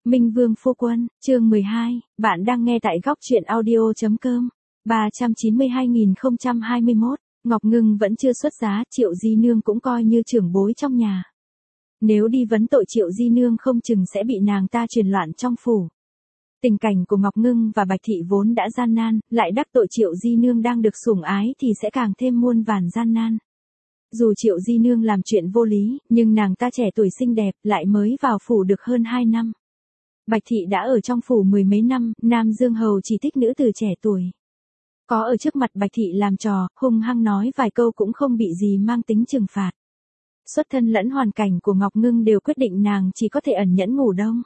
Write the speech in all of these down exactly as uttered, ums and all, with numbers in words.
Minh Vương Phu Quân, chương mười hai, bạn đang nghe tại góc truyện audio.com. ba trăm chín mươi hai nghìn không trăm hai mươi mốt, Ngọc Ngưng vẫn chưa xuất giá, Triệu Di Nương cũng coi như trưởng bối trong nhà. Nếu đi vấn tội Triệu Di Nương không chừng sẽ bị nàng ta truyền loạn trong phủ. Tình cảnh của Ngọc Ngưng và Bạch Thị vốn đã gian nan, lại đắc tội Triệu Di Nương đang được sủng ái thì sẽ càng thêm muôn vàn gian nan. Dù Triệu Di Nương làm chuyện vô lý, nhưng nàng ta trẻ tuổi xinh đẹp, lại mới vào phủ được hơn hai năm. Bạch Thị đã ở trong phủ mười mấy năm, Nam Dương Hầu chỉ thích nữ tử trẻ tuổi. Có ở trước mặt Bạch Thị làm trò, hung hăng nói vài câu cũng không bị gì mang tính trừng phạt. Xuất thân lẫn hoàn cảnh của Ngọc Ngưng đều quyết định nàng chỉ có thể ẩn nhẫn ngủ đông.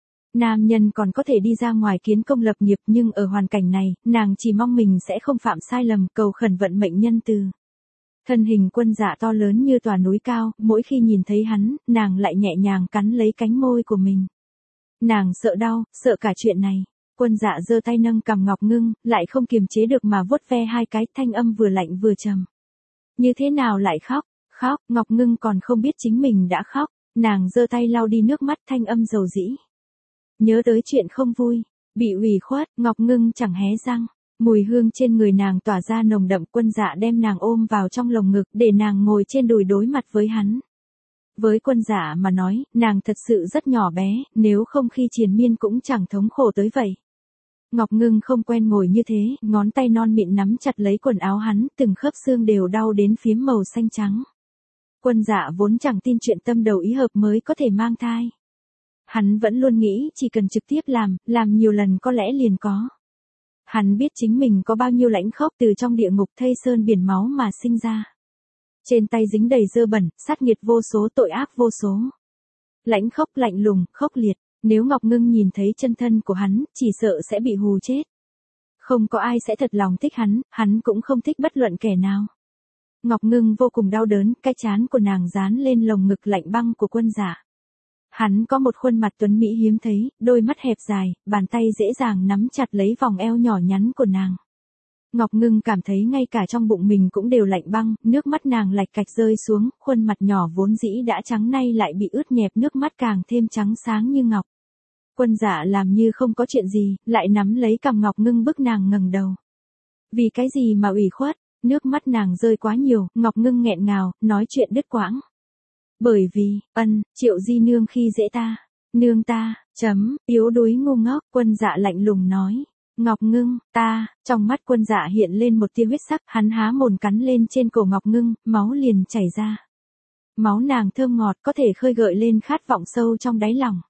Nam nhân còn có thể đi ra ngoài kiến công lập nghiệp, nhưng ở hoàn cảnh này, nàng chỉ mong mình sẽ không phạm sai lầm, cầu khẩn vận mệnh nhân từ. Thân hình Quân Dạ to lớn như tòa núi cao, mỗi khi nhìn thấy hắn, nàng lại nhẹ nhàng cắn lấy cánh môi của mình. Nàng sợ đau, sợ cả chuyện này. Quân Dạ giơ tay nâng cằm Ngọc Ngưng, lại không kiềm chế được mà vuốt ve hai cái, thanh âm vừa lạnh vừa trầm. Như thế nào lại khóc? Khóc, Ngọc Ngưng còn không biết chính mình đã khóc, nàng giơ tay lau đi nước mắt, thanh âm dầu dĩ. Nhớ tới chuyện không vui, bị ủy khuất, Ngọc Ngưng chẳng hé răng. Mùi hương trên người nàng tỏa ra nồng đậm, Quân Dạ đem nàng ôm vào trong lồng ngực để nàng ngồi trên đùi đối mặt với hắn. Với Quân Dạ mà nói, nàng thật sự rất nhỏ bé, nếu không khi triền miên cũng chẳng thống khổ tới vậy. Ngọc Ngưng không quen ngồi như thế, ngón tay non mịn nắm chặt lấy quần áo hắn, từng khớp xương đều đau đến phiếm màu xanh trắng. Quân Dạ vốn chẳng tin chuyện tâm đầu ý hợp mới có thể mang thai. Hắn vẫn luôn nghĩ chỉ cần trực tiếp làm, làm nhiều lần có lẽ liền có. Hắn biết chính mình có bao nhiêu lãnh khốc từ trong địa ngục thây sơn biển máu mà sinh ra. Trên tay dính đầy dơ bẩn, sát nghiệt vô số, tội ác vô số. Lãnh khốc, lạnh lùng, khốc liệt, nếu Ngọc Ngưng nhìn thấy chân thân của hắn, chỉ sợ sẽ bị hù chết. Không có ai sẽ thật lòng thích hắn, hắn cũng không thích bất luận kẻ nào. Ngọc Ngưng vô cùng đau đớn, cái trán của nàng dán lên lồng ngực lạnh băng của Quân Dạ. Hắn có một khuôn mặt tuấn mỹ hiếm thấy, đôi mắt hẹp dài, bàn tay dễ dàng nắm chặt lấy vòng eo nhỏ nhắn của nàng. Ngọc Ngưng cảm thấy ngay cả trong bụng mình cũng đều lạnh băng, nước mắt nàng lạch cạch rơi xuống, khuôn mặt nhỏ vốn dĩ đã trắng nay lại bị ướt nhẹp, nước mắt càng thêm trắng sáng như ngọc. Quân Dạ làm như không có chuyện gì, lại nắm lấy cằm Ngọc Ngưng bức nàng ngẩng đầu. Vì cái gì mà ủy khuất, nước mắt nàng rơi quá nhiều, Ngọc Ngưng nghẹn ngào, nói chuyện đứt quãng. Bởi vì, ân, Triệu Di Nương khi dễ ta, nương ta, chấm, yếu đuối ngu ngốc, Quân Dạ lạnh lùng nói. Ngọc Ngưng, ta, trong mắt Quân Dạ hiện lên một tia huyết sắc, hắn há mồm cắn lên trên cổ Ngọc Ngưng, máu liền chảy ra. Máu nàng thơm ngọt có thể khơi gợi lên khát vọng sâu trong đáy lòng.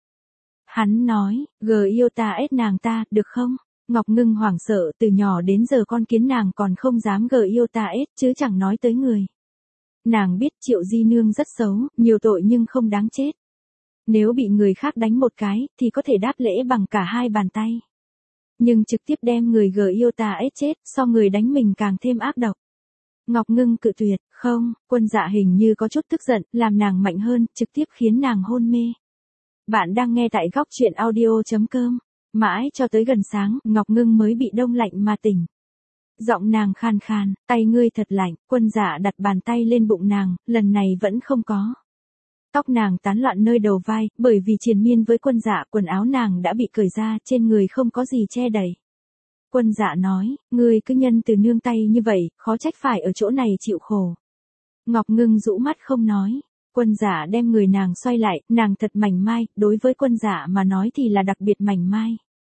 Hắn nói, gờ yêu ta ết nàng ta, được không? Ngọc Ngưng hoảng sợ, từ nhỏ đến giờ con kiến nàng còn không dám gờ yêu ta ết, chứ chẳng nói tới người. Nàng biết Triệu Di Nương rất xấu, nhiều tội nhưng không đáng chết. Nếu bị người khác đánh một cái, thì có thể đáp lễ bằng cả hai bàn tay. Nhưng trực tiếp đem người gờ yêu ta ết chết, so người đánh mình càng thêm ác độc. Ngọc Ngưng cự tuyệt, không, Quân Dạ hình như có chút tức giận, làm nàng mạnh hơn, trực tiếp khiến nàng hôn mê. Bạn đang nghe tại góc truyện audio.com. Mãi cho tới gần sáng, Ngọc Ngưng mới bị đông lạnh mà tỉnh. Giọng nàng khan khan, tay ngươi thật lạnh, Quân Dạ đặt bàn tay lên bụng nàng, lần này vẫn không có. Tóc nàng tán loạn nơi đầu vai, bởi vì triền miên với Quân Dạ, quần áo nàng đã bị cởi ra, trên người không có gì che đậy. Quân Dạ nói, ngươi cứ nhân từ nương tay như vậy, khó trách phải ở chỗ này chịu khổ. Ngọc Ngưng rũ mắt không nói. Quân Dạ đem người nàng xoay lại, nàng thật mảnh mai, đối với Quân Dạ mà nói thì là đặc biệt mảnh mai.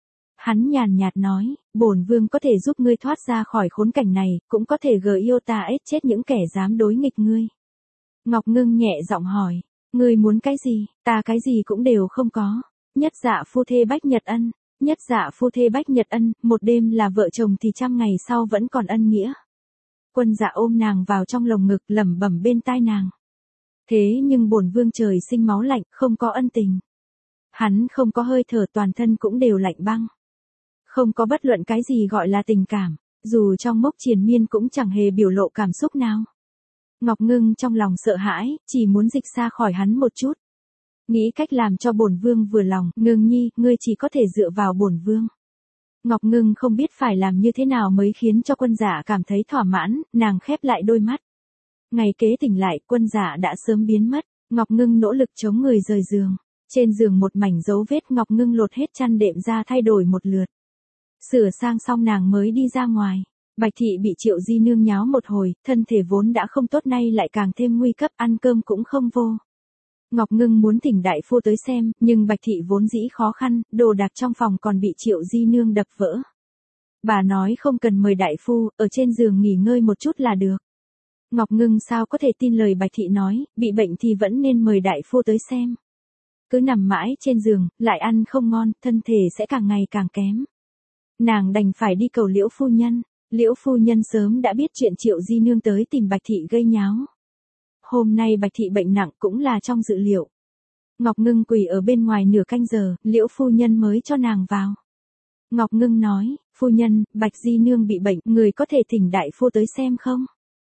Hắn nhàn nhạt nói, bổn vương có thể giúp ngươi thoát ra khỏi khốn cảnh này, cũng có thể gờ yêu ta ết chết những kẻ dám đối nghịch ngươi. Ngọc Ngưng nhẹ giọng hỏi, ngươi muốn cái gì, ta cái gì cũng đều không có. Nhất dạ phu thê bách nhật ân, nhất dạ phu thê bách nhật ân, một đêm là vợ chồng thì trăm ngày sau vẫn còn ân nghĩa. Quân Dạ ôm nàng vào trong lồng ngực, lẩm bẩm bên tai nàng. Thế nhưng bổn vương trời sinh máu lạnh, không có ân tình. Hắn không có hơi thở, toàn thân cũng đều lạnh băng. Không có bất luận cái gì gọi là tình cảm, dù trong mốc triền miên cũng chẳng hề biểu lộ cảm xúc nào. Ngọc Ngưng trong lòng sợ hãi, chỉ muốn dịch xa khỏi hắn một chút. Nghĩ cách làm cho bổn vương vừa lòng, Ngưng nhi, ngươi chỉ có thể dựa vào bổn vương. Ngọc Ngưng không biết phải làm như thế nào mới khiến cho Quân Dạ cảm thấy thỏa mãn, nàng khép lại đôi mắt. Ngày kế tỉnh lại, Quân Dạ đã sớm biến mất, Ngọc Ngưng nỗ lực chống người rời giường. Trên giường một mảnh dấu vết, Ngọc Ngưng lột hết chăn đệm ra thay đổi một lượt. Sửa sang xong nàng mới đi ra ngoài. Bạch Thị bị Triệu Di Nương nháo một hồi, thân thể vốn đã không tốt nay lại càng thêm nguy cấp, ăn cơm cũng không vô. Ngọc Ngưng muốn thỉnh đại phu tới xem, nhưng Bạch Thị vốn dĩ khó khăn, đồ đạc trong phòng còn bị Triệu Di Nương đập vỡ. Bà nói không cần mời đại phu, ở trên giường nghỉ ngơi một chút là được. Ngọc Ngưng sao có thể tin lời Bạch Thị nói, bị bệnh thì vẫn nên mời đại phu tới xem. Cứ nằm mãi trên giường, lại ăn không ngon, thân thể sẽ càng ngày càng kém. Nàng đành phải đi cầu Liễu phu nhân. Liễu phu nhân sớm đã biết chuyện Triệu Di Nương tới tìm Bạch Thị gây nháo. Hôm nay Bạch Thị bệnh nặng cũng là trong dự liệu. Ngọc Ngưng quỳ ở bên ngoài nửa canh giờ, Liễu phu nhân mới cho nàng vào. Ngọc Ngưng nói, phu nhân, Bạch Di Nương bị bệnh, người có thể thỉnh đại phu tới xem không?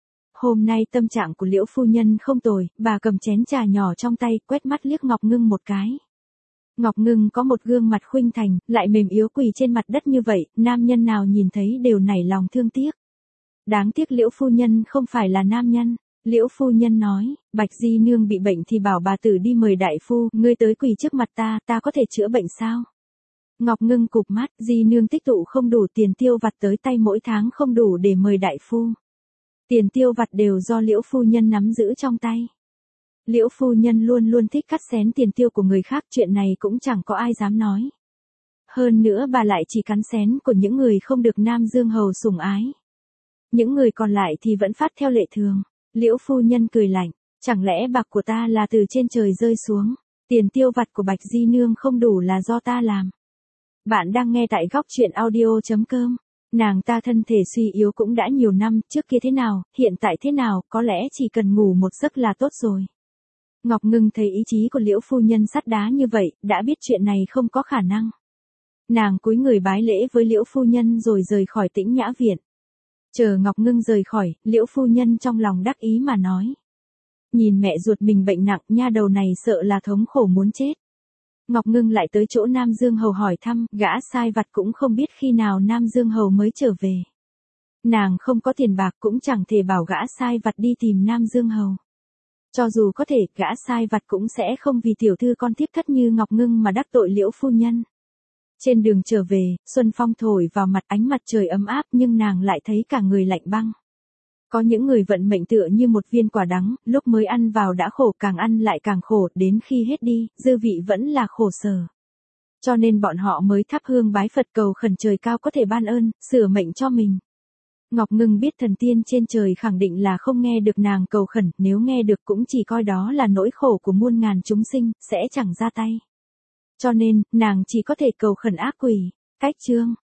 Hôm nay tâm trạng của Liễu phu nhân không tồi, bà cầm chén trà nhỏ trong tay, quét mắt liếc Ngọc Ngưng một cái. Ngọc Ngưng có một gương mặt khuynh thành, lại mềm yếu quỳ trên mặt đất như vậy, nam nhân nào nhìn thấy đều nảy lòng thương tiếc. Đáng tiếc Liễu phu nhân không phải là nam nhân. Liễu phu nhân nói, Bạch Di Nương bị bệnh thì bảo bà tử đi mời đại phu, ngươi tới quỳ trước mặt ta, ta có thể chữa bệnh sao? Ngọc Ngưng cụp mắt, Di Nương tích tụ không đủ tiền tiêu vặt tới tay mỗi tháng không đủ để mời đại phu. Tiền tiêu vặt đều do Liễu phu nhân nắm giữ trong tay. Liễu phu nhân luôn luôn thích cắt xén tiền tiêu của người khác, chuyện này cũng chẳng có ai dám nói. Hơn nữa bà lại chỉ cắn xén của những người không được Nam Dương Hầu sủng ái. Những người còn lại thì vẫn phát theo lệ thường. Liễu phu nhân cười lạnh, chẳng lẽ bạc của ta là từ trên trời rơi xuống, tiền tiêu vặt của Bạch Di Nương không đủ là do ta làm. Bạn đang nghe tại góc truyện audio chấm com. Nàng ta thân thể suy yếu cũng đã nhiều năm, trước kia thế nào, hiện tại thế nào, có lẽ chỉ cần ngủ một giấc là tốt rồi. Ngọc Ngưng thấy ý chí của Liễu phu nhân sắt đá như vậy, đã biết chuyện này không có khả năng. Nàng cúi người bái lễ với Liễu phu nhân rồi rời khỏi Tĩnh Nhã viện. Chờ Ngọc Ngưng rời khỏi, Liễu phu nhân trong lòng đắc ý mà nói. Nhìn mẹ ruột mình bệnh nặng, nha đầu này sợ là thống khổ muốn chết. Ngọc Ngưng lại tới chỗ Nam Dương Hầu hỏi thăm, gã sai vặt cũng không biết khi nào Nam Dương Hầu mới trở về. Nàng không có tiền bạc cũng chẳng thể bảo gã sai vặt đi tìm Nam Dương Hầu. Cho dù có thể, gã sai vặt cũng sẽ không vì tiểu thư con thiếp thất như Ngọc Ngưng mà đắc tội Liễu phu nhân. Trên đường trở về, xuân phong thổi vào mặt, ánh mặt trời ấm áp nhưng nàng lại thấy cả người lạnh băng. Có những người vận mệnh tựa như một viên quả đắng, lúc mới ăn vào đã khổ, càng ăn lại càng khổ, đến khi hết đi, dư vị vẫn là khổ sở. Cho nên bọn họ mới thắp hương bái Phật cầu khẩn trời cao có thể ban ơn, sửa mệnh cho mình. Ngọc Ngưng biết thần tiên trên trời khẳng định là không nghe được nàng cầu khẩn, nếu nghe được cũng chỉ coi đó là nỗi khổ của muôn ngàn chúng sinh, sẽ chẳng ra tay. Cho nên, nàng chỉ có thể cầu khẩn ác quỷ. Cách chương